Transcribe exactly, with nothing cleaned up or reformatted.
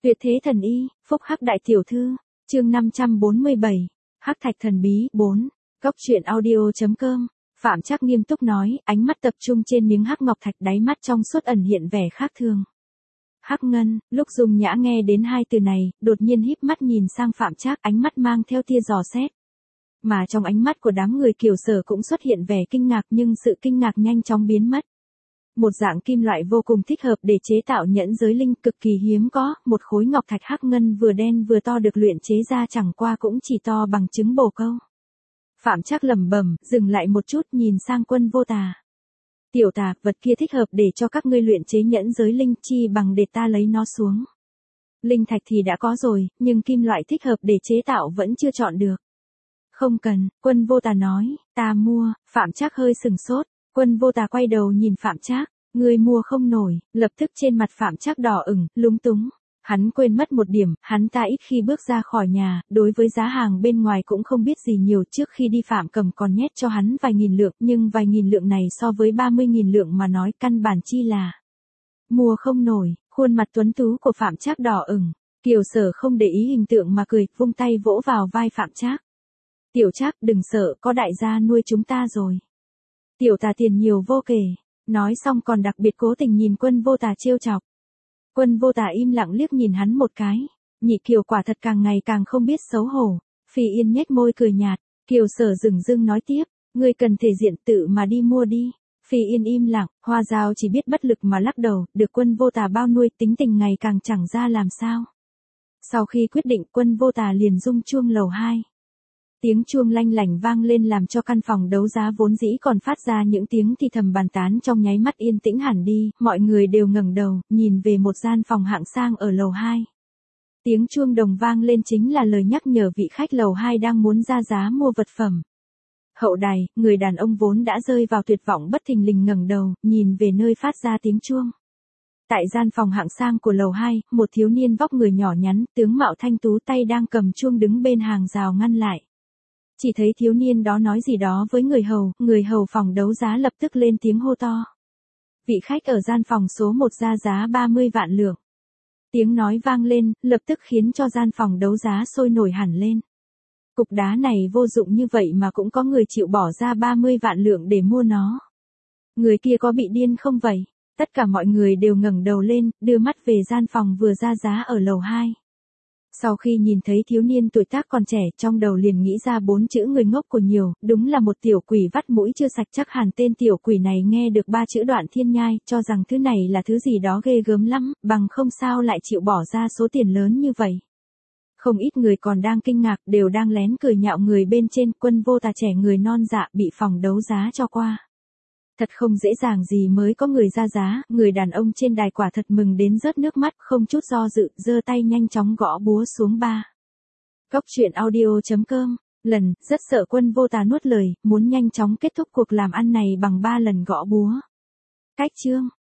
Tuyệt thế thần y, phúc hắc đại tiểu thư, chương năm trăm bốn mươi bảy, hắc thạch thần bí, bốn, Cốc truyện audio.com, Phạm Trác nghiêm túc nói, ánh mắt tập trung trên miếng hắc ngọc thạch, đáy mắt trong suốt ẩn hiện vẻ khác thường. Hắc ngân, lúc Dung Nhã nghe đến hai từ này, đột nhiên híp mắt nhìn sang Phạm Trác, ánh mắt mang theo tia dò xét. Mà trong ánh mắt của đám người Kiều Sở cũng xuất hiện vẻ kinh ngạc, nhưng sự kinh ngạc nhanh chóng biến mất. Một dạng kim loại vô cùng thích hợp để chế tạo nhẫn giới linh, cực kỳ hiếm có, một khối ngọc thạch hắc ngân vừa đen vừa to được luyện chế ra chẳng qua cũng chỉ to bằng trứng bồ câu. Phạm Trác lẩm bẩm, dừng lại một chút nhìn sang Quân Vô Tà. Tiểu Tà, vật kia thích hợp để cho các ngươi luyện chế nhẫn giới linh, chi bằng để ta lấy nó xuống. Linh thạch thì đã có rồi, nhưng kim loại thích hợp để chế tạo vẫn chưa chọn được. Không cần, Quân Vô Tà nói, ta mua. Phạm Trác hơi sừng sốt. Quân Vô Tà quay đầu nhìn Phạm Trác, ngươi mua không nổi. Lập tức trên mặt Phạm Trác đỏ ửng, lúng túng. Hắn quên mất một điểm, hắn ta ít khi bước ra khỏi nhà, đối với giá hàng bên ngoài cũng không biết gì nhiều. Trước khi đi Phạm Cầm còn nhét cho hắn vài nghìn lượng, nhưng vài nghìn lượng này so với ba mươi nghìn lượng mà nói căn bản chi là mua không nổi. Khuôn mặt tuấn tú của Phạm Trác đỏ ửng. Kiều Sở không để ý hình tượng mà cười, vung tay vỗ vào vai Phạm Trác. Tiểu Trác, đừng sợ, có đại gia nuôi chúng ta rồi. Tiểu Tà tiền nhiều vô kể. Nói xong còn đặc biệt cố tình nhìn Quân Vô Tà trêu chọc. Quân Vô Tà im lặng liếc nhìn hắn một cái. Nhị Kiều quả thật càng ngày càng không biết xấu hổ. Phi Yên nhếch môi cười nhạt. Kiều Sở dửng dưng nói tiếp, ngươi cần thể diện tự mà đi mua đi. Phi Yên im lặng, Hoa Dao chỉ biết bất lực mà lắc đầu, được Quân Vô Tà bao nuôi, tính tình ngày càng chẳng ra làm sao. Sau khi quyết định, Quân Vô Tà liền rung chuông lầu hai. Tiếng chuông lanh lảnh vang lên làm cho căn phòng đấu giá vốn dĩ còn phát ra những tiếng thì thầm bàn tán trong nháy mắt yên tĩnh hẳn đi, mọi người đều ngẩng đầu, nhìn về một gian phòng hạng sang ở lầu hai. Tiếng chuông đồng vang lên chính là lời nhắc nhở vị khách lầu hai đang muốn ra giá mua vật phẩm. Hậu đài, người đàn ông vốn đã rơi vào tuyệt vọng bất thình lình ngẩng đầu, nhìn về nơi phát ra tiếng chuông. Tại gian phòng hạng sang của lầu hai, một thiếu niên vóc người nhỏ nhắn, tướng mạo thanh tú, tay đang cầm chuông đứng bên hàng rào ngăn lại. Chỉ thấy thiếu niên đó nói gì đó với người hầu, người hầu phòng đấu giá lập tức lên tiếng hô to. Vị khách ở gian phòng số một ra giá ba mươi vạn lượng. Tiếng nói vang lên, lập tức khiến cho gian phòng đấu giá sôi nổi hẳn lên. Cục đá này vô dụng như vậy mà cũng có người chịu bỏ ra ba mươi vạn lượng để mua nó. Người kia có bị điên không vậy? Tất cả mọi người đều ngẩng đầu lên, đưa mắt về gian phòng vừa ra giá ở lầu hai. Sau khi nhìn thấy thiếu niên tuổi tác còn trẻ, trong đầu liền nghĩ ra bốn chữ người ngốc của nhiều, đúng là một tiểu quỷ vắt mũi chưa sạch. Chắc hẳn tên tiểu quỷ này nghe được ba chữ Đoạn Thiên Nhai, cho rằng thứ này là thứ gì đó ghê gớm lắm, bằng không sao lại chịu bỏ ra số tiền lớn như vậy. Không ít người còn đang kinh ngạc, đều đang lén cười nhạo người bên trên. Quân Vô Tà trẻ người non dạ bị phòng đấu giá cho qua. Thật không dễ dàng gì mới có người ra giá, người đàn ông trên đài quả thật mừng đến rớt nước mắt, không chút do dự, giơ tay nhanh chóng gõ búa xuống ba. Cốc truyện audio.com, lần, rất sợ Quân Vô Tà nuốt lời, muốn nhanh chóng kết thúc cuộc làm ăn này bằng ba lần gõ búa. Cách chương.